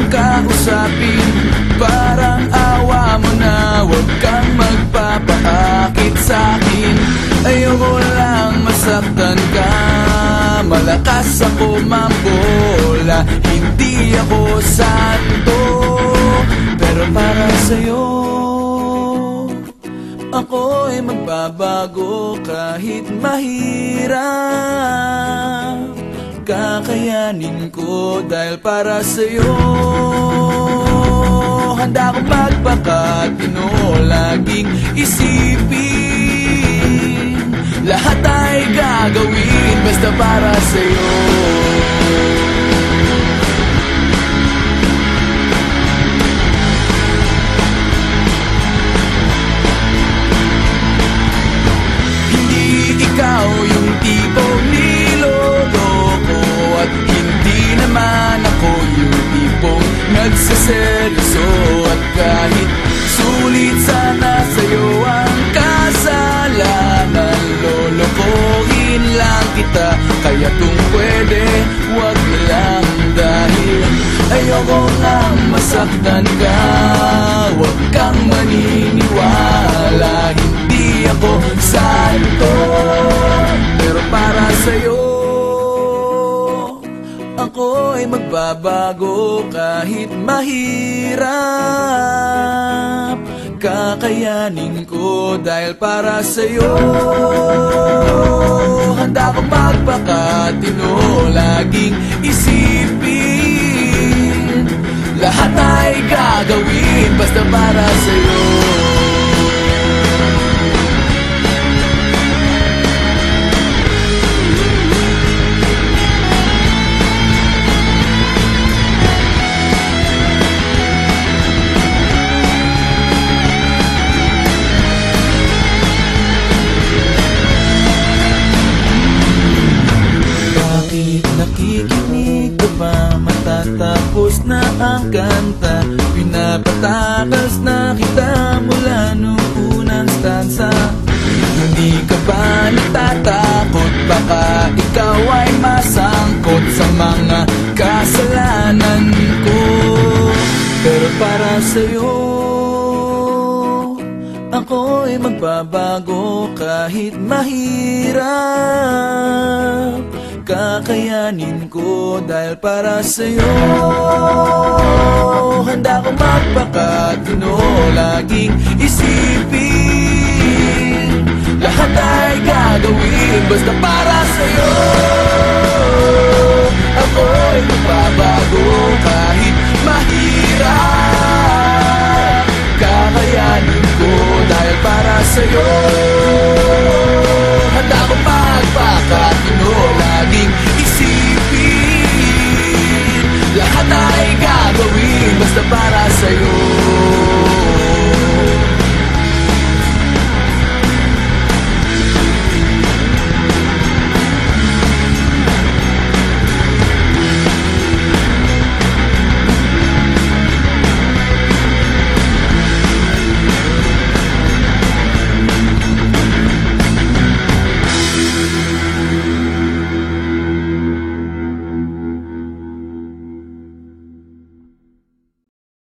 kausapin. Parang awa mo na, huwag kang magpapaakit sa'kin. Ayoko lang masaktan ka, malakas ako mambola. Hindi ako santo, pero para sa'yo ako'y magbabago kahit mahirap. Kakayanin ko dahil para sa'yo. Handa akong magpakatino, laging isipin. Lahat ay gagawin basta para sa'yo. Ikaw yung tipong niloloko at hindi naman ako yung tipong nagseseryoso. At kahit sulit sana sa'yo ang kasalanan, lolokohin lang kita. Kaya kung pwede, wag na lang, dahil ayoko nga masaktan ka. Wag kang maniniwala, hindi ako santo, pero para sa'yo ako'y magbabago kahit mahirap. Kakayanin ko dahil para sa'yo. Handa akong magpakatino, laging isipin. Lahat ay gagawin basta para sa'yo. Nakikinig ka ba? Matatapos na ang kanta. Pinapatakas na kita mula noong unang stanza. Hindi ka ba natatakot? Baka ikaw ay masangkot sa mga kasalanan ko. Pero para sa'yo ako'y magbabago kahit mahirap. Kakayanin ko dahil para sa'yo. Handa akong magpakatino, laging isipin. Lahat ay gagawin basta para sa'yo. Ako'y magbabago kahit mahirap. Kakayanin ko dahil para sa'yo.